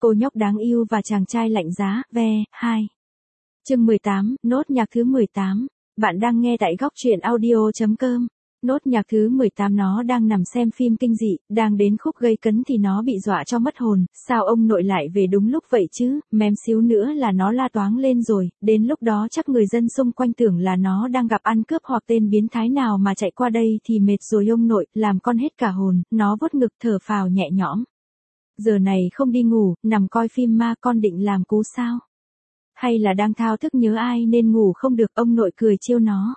Cô nhóc đáng yêu và chàng trai lạnh giá, ve, 2. Chương 18, nốt nhạc thứ 18. Bạn đang nghe tại góc truyện audio.com. Nốt nhạc thứ 18. Nó đang nằm xem phim kinh dị, đang đến khúc gây cấn thì nó bị dọa cho mất hồn. Sao ông nội lại về đúng lúc vậy chứ, mém xíu nữa là nó la toáng lên rồi. Đến lúc đó chắc người dân xung quanh tưởng là nó đang gặp ăn cướp hoặc tên biến thái nào mà chạy qua đây thì mệt rồi ông nội, làm con hết cả hồn. Nó vuốt ngực thở phào nhẹ nhõm. Giờ này không đi ngủ, nằm coi phim ma, con định làm cú sao? Hay là đang thao thức nhớ ai nên ngủ không được? Ông nội cười trêu nó.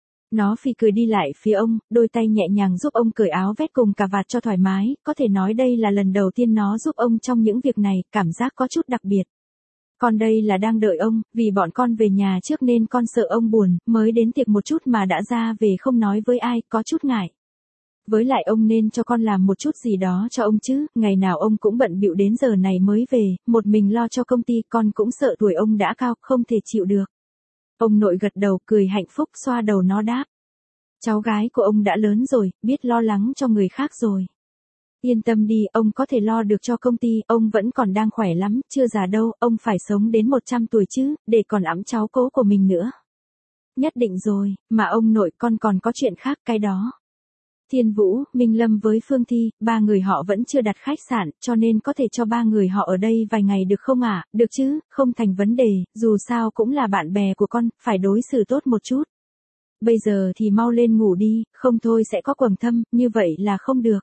Nó phì cười đi lại phía ông, đôi tay nhẹ nhàng giúp ông cởi áo vest cùng cà vạt cho thoải mái, có thể nói đây là lần đầu tiên nó giúp ông trong những việc này, cảm giác có chút đặc biệt. Con đây là đang đợi ông, vì bọn con về nhà trước nên con sợ ông buồn, mới đến tiệc một chút mà đã ra về không nói với ai, có chút ngại. Với lại ông nên cho con làm một chút gì đó cho ông chứ, ngày nào ông cũng bận bịu đến giờ này mới về, một mình lo cho công ty, con cũng sợ tuổi ông đã cao, không thể chịu được. Ông nội gật đầu, cười hạnh phúc, xoa đầu nó đáp. Cháu gái của ông đã lớn rồi, biết lo lắng cho người khác rồi. Yên tâm đi, ông có thể lo được cho công ty, ông vẫn còn đang khỏe lắm, chưa già đâu, ông phải sống đến 100 tuổi chứ, để còn ẵm cháu cố của mình nữa. Nhất định rồi, mà ông nội, con còn có chuyện khác, cái đó. Thiên Vũ, Minh Lâm với Phương Thi, ba người họ vẫn chưa đặt khách sạn, cho nên có thể cho ba người họ ở đây vài ngày được không ạ? Được chứ, không thành vấn đề, dù sao cũng là bạn bè của con, phải đối xử tốt một chút. Bây giờ thì mau lên ngủ đi, không thôi sẽ có quầng thâm, như vậy là không được.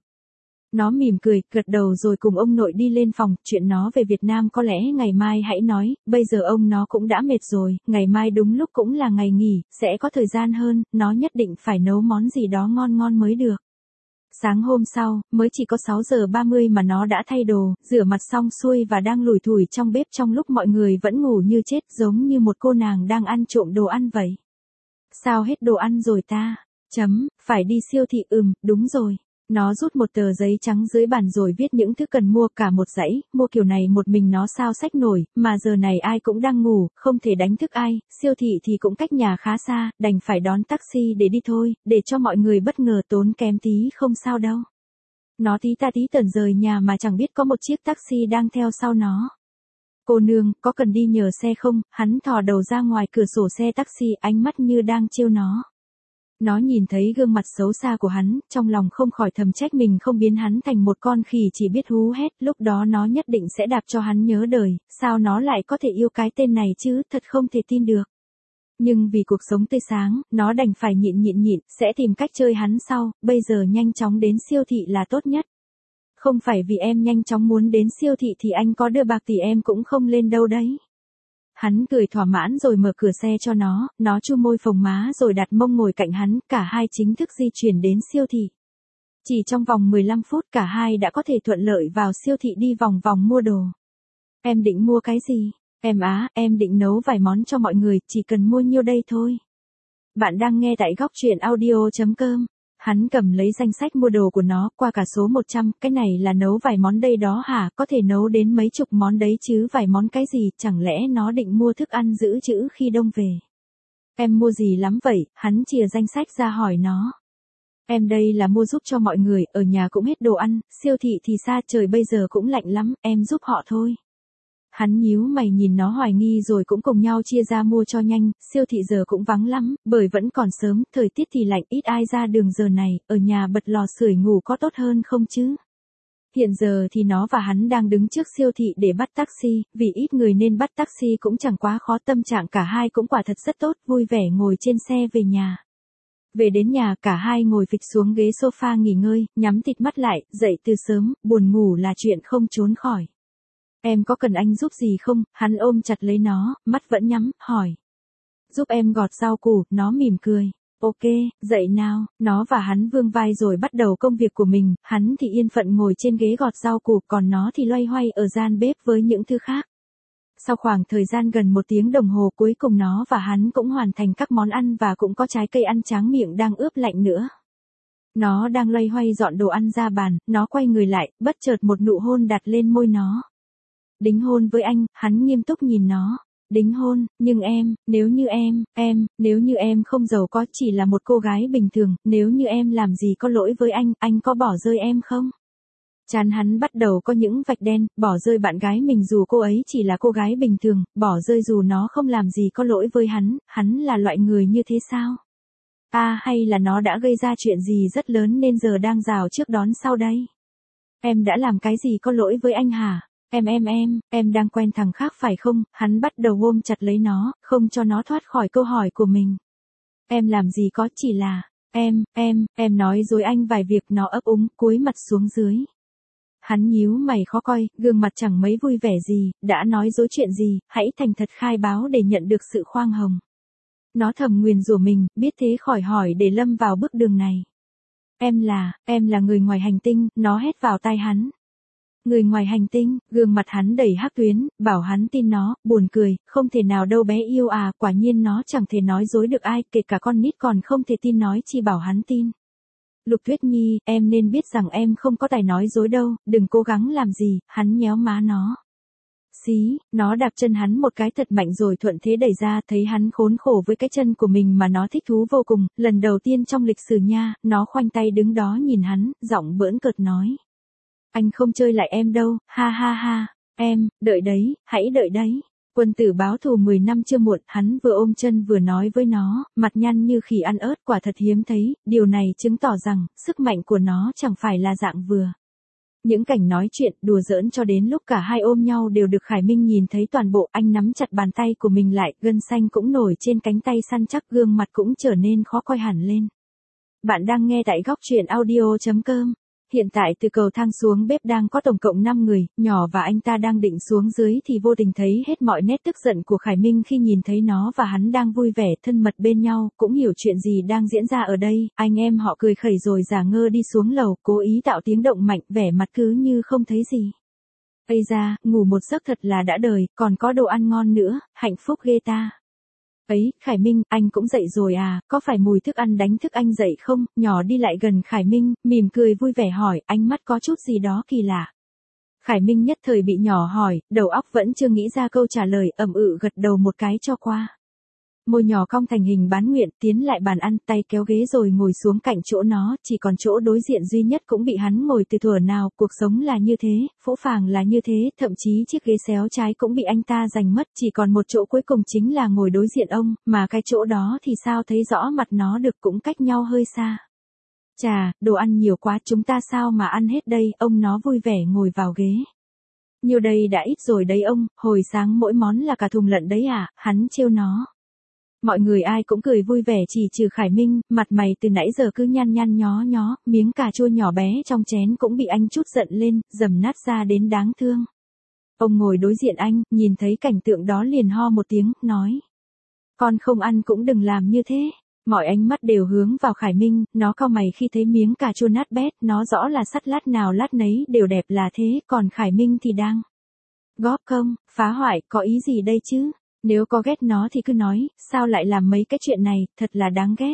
Nó mỉm cười, gật đầu rồi cùng ông nội đi lên phòng, chuyện nó về Việt Nam có lẽ ngày mai hãy nói, bây giờ ông nó cũng đã mệt rồi, ngày mai đúng lúc cũng là ngày nghỉ, sẽ có thời gian hơn, nó nhất định phải nấu món gì đó ngon ngon mới được. Sáng hôm sau, mới chỉ có 6 giờ 30 mà nó đã thay đồ, rửa mặt xong xuôi và đang lủi thủi trong bếp trong lúc mọi người vẫn ngủ như chết, giống như một cô nàng đang ăn trộm đồ ăn vậy. Sao hết đồ ăn rồi ta? Phải đi siêu thị, đúng rồi. Nó rút một tờ giấy trắng dưới bàn rồi viết những thứ cần mua cả một dãy, mua kiểu này một mình nó sao xách nổi, mà giờ này ai cũng đang ngủ, không thể đánh thức ai, siêu thị thì cũng cách nhà khá xa, đành phải đón taxi để đi thôi, để cho mọi người bất ngờ tốn kém tí không sao đâu. Nó tí ta tí tẩn rời nhà mà chẳng biết có một chiếc taxi đang theo sau nó. Cô nương, có cần đi nhờ xe không? Hắn thò đầu ra ngoài cửa sổ xe taxi, ánh mắt như đang trêu nó. Nó nhìn thấy gương mặt xấu xa của hắn, trong lòng không khỏi thầm trách mình không biến hắn thành một con khỉ chỉ biết hú hét, lúc đó nó nhất định sẽ đạp cho hắn nhớ đời, sao nó lại có thể yêu cái tên này chứ, thật không thể tin được. Nhưng vì cuộc sống tươi sáng, nó đành phải nhịn, sẽ tìm cách chơi hắn sau, bây giờ nhanh chóng đến siêu thị là tốt nhất. Không phải vì em nhanh chóng muốn đến siêu thị thì anh có đưa bạc thì em cũng không lên đâu đấy. Hắn cười thỏa mãn rồi mở cửa xe cho nó chu môi phồng má rồi đặt mông ngồi cạnh hắn, cả hai chính thức di chuyển đến siêu thị. Chỉ trong vòng 15 phút cả hai đã có thể thuận lợi vào siêu thị đi vòng vòng mua đồ. Em định mua cái gì? Em định nấu vài món cho mọi người, chỉ cần mua nhiêu đây thôi. Bạn đang nghe tại góc truyện audio.com. Hắn cầm lấy danh sách mua đồ của nó, qua cả số 100, cái này là nấu vài món đây đó hả, có thể nấu đến mấy chục món đấy chứ, vài món cái gì, chẳng lẽ nó định mua thức ăn giữ trữ khi đông về. Em mua gì lắm vậy, hắn chìa danh sách ra hỏi nó. Em đây là mua giúp cho mọi người, ở nhà cũng hết đồ ăn, siêu thị thì xa, trời bây giờ cũng lạnh lắm, em giúp họ thôi. Hắn nhíu mày nhìn nó hoài nghi rồi cũng cùng nhau chia ra mua cho nhanh, siêu thị giờ cũng vắng lắm, bởi vẫn còn sớm, thời tiết thì lạnh, ít ai ra đường giờ này, ở nhà bật lò sưởi ngủ có tốt hơn không chứ? Hiện giờ thì nó và hắn đang đứng trước siêu thị để bắt taxi, vì ít người nên bắt taxi cũng chẳng quá khó, tâm trạng cả hai cũng quả thật rất tốt, vui vẻ ngồi trên xe về nhà. Về đến nhà cả hai ngồi phịch xuống ghế sofa nghỉ ngơi, nhắm tịt mắt lại, dậy từ sớm, buồn ngủ là chuyện không trốn khỏi. Em có cần anh giúp gì không? Hắn ôm chặt lấy nó, mắt vẫn nhắm, hỏi. Giúp em gọt rau củ, nó mỉm cười. Ok, dậy nào, nó và hắn vươn vai rồi bắt đầu công việc của mình, hắn thì yên phận ngồi trên ghế gọt rau củ, còn nó thì loay hoay ở gian bếp với những thứ khác. Sau khoảng thời gian gần 1 tiếng đồng hồ cuối cùng nó và hắn cũng hoàn thành các món ăn và cũng có trái cây ăn tráng miệng đang ướp lạnh nữa. Nó đang loay hoay dọn đồ ăn ra bàn, nó quay người lại, bất chợt một nụ hôn đặt lên môi nó. Đính hôn với anh, hắn nghiêm túc nhìn nó. Đính hôn, nhưng em, nếu như em không giàu có, chỉ là một cô gái bình thường, nếu như em làm gì có lỗi với anh có bỏ rơi em không? Trán hắn bắt đầu có những vạch đen, bỏ rơi bạn gái mình dù cô ấy chỉ là cô gái bình thường, bỏ rơi dù nó không làm gì có lỗi với hắn là loại người như thế sao? Hay là nó đã gây ra chuyện gì rất lớn nên giờ đang rào trước đón sau đây? Em đã làm cái gì có lỗi với anh hả? Em đang quen thằng khác phải không? Hắn bắt đầu ôm chặt lấy nó, không cho nó thoát khỏi câu hỏi của mình. Em làm gì có, chỉ là, em nói dối anh vài việc. Nó ấp úng, cúi mặt xuống dưới. Hắn nhíu mày khó coi, gương mặt chẳng mấy vui vẻ gì, đã nói dối chuyện gì, hãy thành thật khai báo để nhận được sự khoan hồng. Nó thầm nguyền rủa mình, biết thế khỏi hỏi để lâm vào bước đường này. Em là người ngoài hành tinh, nó hét vào tai hắn. Người ngoài hành tinh, gương mặt hắn đầy hắc tuyến, bảo hắn tin nó, buồn cười, không thể nào đâu bé yêu à, quả nhiên nó chẳng thể nói dối được ai, kể cả con nít còn không thể tin nói chi bảo hắn tin. Lục Tuyết Nhi, em nên biết rằng em không có tài nói dối đâu, đừng cố gắng làm gì, hắn nhéo má nó. Xí, nó đạp chân hắn một cái thật mạnh rồi thuận thế đẩy ra, thấy hắn khốn khổ với cái chân của mình mà nó thích thú vô cùng, lần đầu tiên trong lịch sử nha, nó khoanh tay đứng đó nhìn hắn, giọng bỡn cợt nói. Anh không chơi lại em đâu, ha ha ha, em, đợi đấy, hãy đợi đấy. Quân tử báo thù 10 năm chưa muộn, hắn vừa ôm chân vừa nói với nó, mặt nhăn như khỉ ăn ớt, quả thật hiếm thấy, điều này chứng tỏ rằng, sức mạnh của nó chẳng phải là dạng vừa. Những cảnh nói chuyện, đùa giỡn cho đến lúc cả hai ôm nhau đều được Khải Minh nhìn thấy toàn bộ, anh nắm chặt bàn tay của mình lại, gân xanh cũng nổi trên cánh tay săn chắc, gương mặt cũng trở nên khó coi hẳn lên. Bạn đang nghe tại góc truyện audio.com. Hiện tại từ cầu thang xuống bếp đang có tổng cộng 5 người, nhỏ và anh ta đang định xuống dưới thì vô tình thấy hết mọi nét tức giận của Khải Minh khi nhìn thấy nó và hắn đang vui vẻ thân mật bên nhau, cũng hiểu chuyện gì đang diễn ra ở đây, anh em họ cười khẩy rồi giả ngơ đi xuống lầu, cố ý tạo tiếng động mạnh, vẻ mặt cứ như không thấy gì. Ây da, ngủ một giấc thật là đã đời, còn có đồ ăn ngon nữa, hạnh phúc ghê ta. Ấy, Khải Minh, anh cũng dậy rồi à, có phải mùi thức ăn đánh thức anh dậy không? Nhỏ đi lại gần Khải Minh, mỉm cười vui vẻ hỏi, ánh mắt có chút gì đó kỳ lạ. Khải Minh nhất thời bị nhỏ hỏi, đầu óc vẫn chưa nghĩ ra câu trả lời, gật đầu một cái cho qua. Môi nhỏ cong thành hình bán nguyện, tiến lại bàn ăn, tay kéo ghế rồi ngồi xuống cạnh chỗ nó, chỉ còn chỗ đối diện duy nhất cũng bị hắn ngồi từ thuở nào, cuộc sống là như thế, phũ phàng là như thế, thậm chí chiếc ghế xéo trái cũng bị anh ta giành mất, chỉ còn một chỗ cuối cùng chính là ngồi đối diện ông, mà cái chỗ đó thì sao thấy rõ mặt nó được, cũng cách nhau hơi xa. Chà, đồ ăn nhiều quá, chúng ta sao mà ăn hết đây, ông nó vui vẻ ngồi vào ghế. Nhiều đây đã ít rồi đấy ông, hồi sáng mỗi món là cả thùng lận đấy à, hắn trêu nó. Mọi người ai cũng cười vui vẻ chỉ trừ Khải Minh, mặt mày từ nãy giờ cứ nhăn nhăn nhó, miếng cà chua nhỏ bé trong chén cũng bị anh chút giận lên, dầm nát ra đến đáng thương. Ông ngồi đối diện anh, nhìn thấy cảnh tượng đó liền ho một tiếng, nói. Con không ăn cũng đừng làm như thế. Mọi ánh mắt đều hướng vào Khải Minh, nó cau mày khi thấy miếng cà chua nát bét, nó rõ là sắt lát nào lát nấy đều đẹp là thế, còn Khải Minh thì đang góp công, phá hoại, có ý gì đây chứ? Nếu có ghét nó thì cứ nói, sao lại làm mấy cái chuyện này, thật là đáng ghét.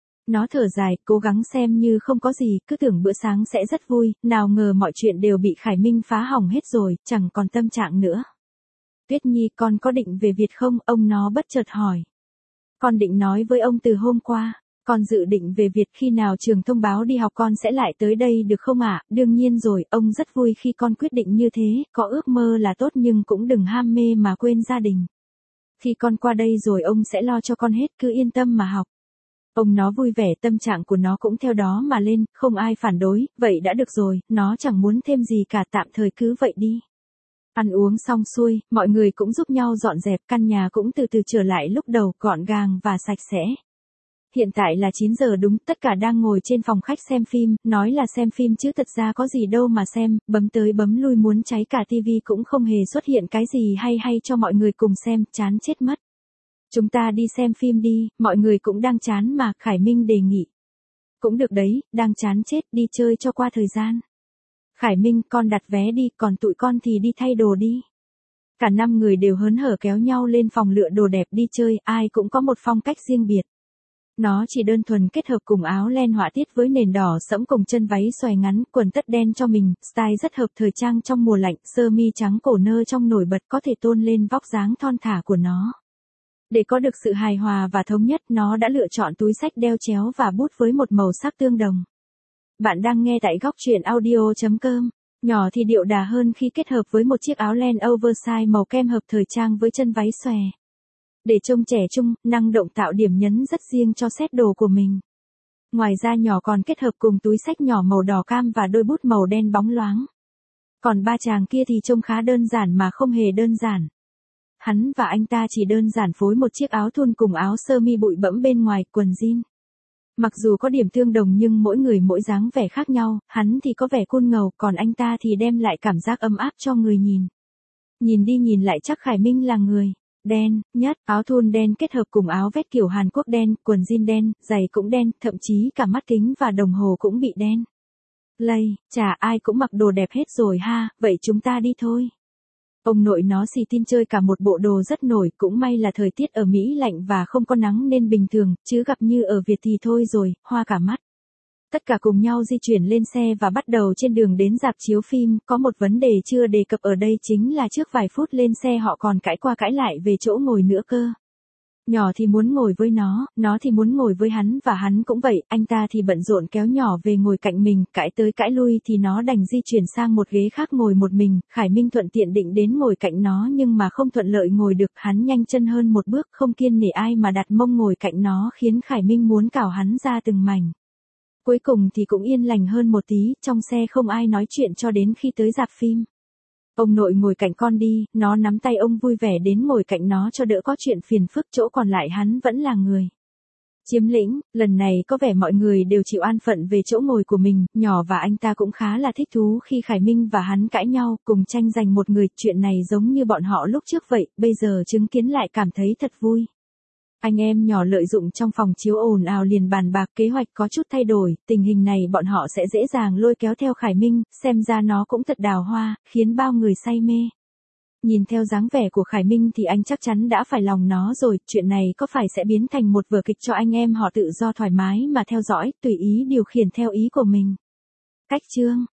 Nó thở dài, cố gắng xem như không có gì, cứ tưởng bữa sáng sẽ rất vui, nào ngờ mọi chuyện đều bị Khải Minh phá hỏng hết rồi, chẳng còn tâm trạng nữa. Tuyết Nhi, con có định về Việt không? Ông nó bất chợt hỏi. Con định nói với ông từ hôm qua, con dự định về Việt, khi nào trường thông báo đi học con sẽ lại tới đây được không ạ? Đương nhiên rồi, ông rất vui khi con quyết định như thế, có ước mơ là tốt nhưng cũng đừng ham mê mà quên gia đình. Khi con qua đây rồi ông sẽ lo cho con hết, cứ yên tâm mà học. Ông nó vui vẻ, tâm trạng của nó cũng theo đó mà lên, không ai phản đối, vậy đã được rồi, nó chẳng muốn thêm gì cả, tạm thời cứ vậy đi. Ăn uống xong xuôi, mọi người cũng giúp nhau dọn dẹp, căn nhà cũng từ từ trở lại lúc đầu, gọn gàng và sạch sẽ. Hiện tại là 9 giờ đúng, tất cả đang ngồi trên phòng khách xem phim, nói là xem phim chứ thật ra có gì đâu mà xem, bấm tới bấm lui muốn cháy cả tivi cũng không hề xuất hiện cái gì hay cho mọi người cùng xem, chán chết mất. Chúng ta đi xem phim đi, mọi người cũng đang chán mà, Khải Minh đề nghị. Cũng được đấy, đang chán chết, đi chơi cho qua thời gian. Khải Minh, con đặt vé đi, còn tụi con thì đi thay đồ đi. Cả 5 người đều hớn hở kéo nhau lên phòng lựa đồ đẹp đi chơi, ai cũng có một phong cách riêng biệt. Nó chỉ đơn thuần kết hợp cùng áo len họa tiết với nền đỏ sẫm cùng chân váy xòe ngắn, quần tất đen cho mình, style rất hợp thời trang trong mùa lạnh, sơ mi trắng cổ nơ trong nổi bật có thể tôn lên vóc dáng thon thả của nó. Để có được sự hài hòa và thống nhất, nó đã lựa chọn túi xách đeo chéo và bút với một màu sắc tương đồng. Bạn đang nghe tại góc truyện audio.com. Nhỏ thì điệu đà hơn khi kết hợp với một chiếc áo len oversize màu kem hợp thời trang với chân váy xòe. Để trông trẻ trung, năng động tạo điểm nhấn rất riêng cho set đồ của mình. Ngoài ra nhỏ còn kết hợp cùng túi xách nhỏ màu đỏ cam và đôi bút màu đen bóng loáng. Còn ba chàng kia thì trông khá đơn giản mà không hề đơn giản. Hắn và anh ta chỉ đơn giản phối một chiếc áo thun cùng áo sơ mi bụi bẫm bên ngoài, quần jean. Mặc dù có điểm tương đồng nhưng mỗi người mỗi dáng vẻ khác nhau, hắn thì có vẻ cool ngầu, còn anh ta thì đem lại cảm giác ấm áp cho người nhìn. Nhìn đi nhìn lại chắc Khải Minh là người đen nhất, áo thun đen kết hợp cùng áo vest kiểu Hàn Quốc đen, quần jean đen, giày cũng đen, thậm chí cả mắt kính và đồng hồ cũng bị đen. Lây, chả ai cũng mặc đồ đẹp hết rồi ha, vậy chúng ta đi thôi. Ông nội nó xì tin chơi cả một bộ đồ rất nổi, cũng may là thời tiết ở Mỹ lạnh và không có nắng nên bình thường, chứ gặp như ở Việt thì thôi rồi, hoa cả mắt. Tất cả cùng nhau di chuyển lên xe và bắt đầu trên đường đến rạp chiếu phim, có một vấn đề chưa đề cập ở đây chính là trước vài phút lên xe họ còn cãi qua cãi lại về chỗ ngồi nữa cơ. Nhỏ thì muốn ngồi với nó thì muốn ngồi với hắn và hắn cũng vậy, anh ta thì bận rộn kéo nhỏ về ngồi cạnh mình, cãi tới cãi lui thì nó đành di chuyển sang một ghế khác ngồi một mình, Khải Minh thuận tiện định đến ngồi cạnh nó nhưng mà không thuận lợi ngồi được, hắn nhanh chân hơn một bước, không kiêng nể ai mà đặt mông ngồi cạnh nó khiến Khải Minh muốn cào hắn ra từng mảnh. Cuối cùng thì cũng yên lành hơn một tí, trong xe không ai nói chuyện cho đến khi tới rạp phim. Ông nội ngồi cạnh con đi, nó nắm tay ông vui vẻ đến ngồi cạnh nó cho đỡ có chuyện phiền phức, chỗ còn lại hắn vẫn là người chiếm lĩnh, lần này có vẻ mọi người đều chịu an phận về chỗ ngồi của mình, nhỏ và anh ta cũng khá là thích thú khi Khải Minh và hắn cãi nhau, cùng tranh giành một người, chuyện này giống như bọn họ lúc trước vậy, bây giờ chứng kiến lại cảm thấy thật vui. Anh em nhỏ lợi dụng trong phòng chiếu ồn ào liền bàn bạc kế hoạch có chút thay đổi, tình hình này bọn họ sẽ dễ dàng lôi kéo theo Khải Minh, xem ra nó cũng thật đào hoa, khiến bao người say mê. Nhìn theo dáng vẻ của Khải Minh thì anh chắc chắn đã phải lòng nó rồi, chuyện này có phải sẽ biến thành một vở kịch cho anh em họ tự do thoải mái mà theo dõi, tùy ý điều khiển theo ý của mình. Cách chương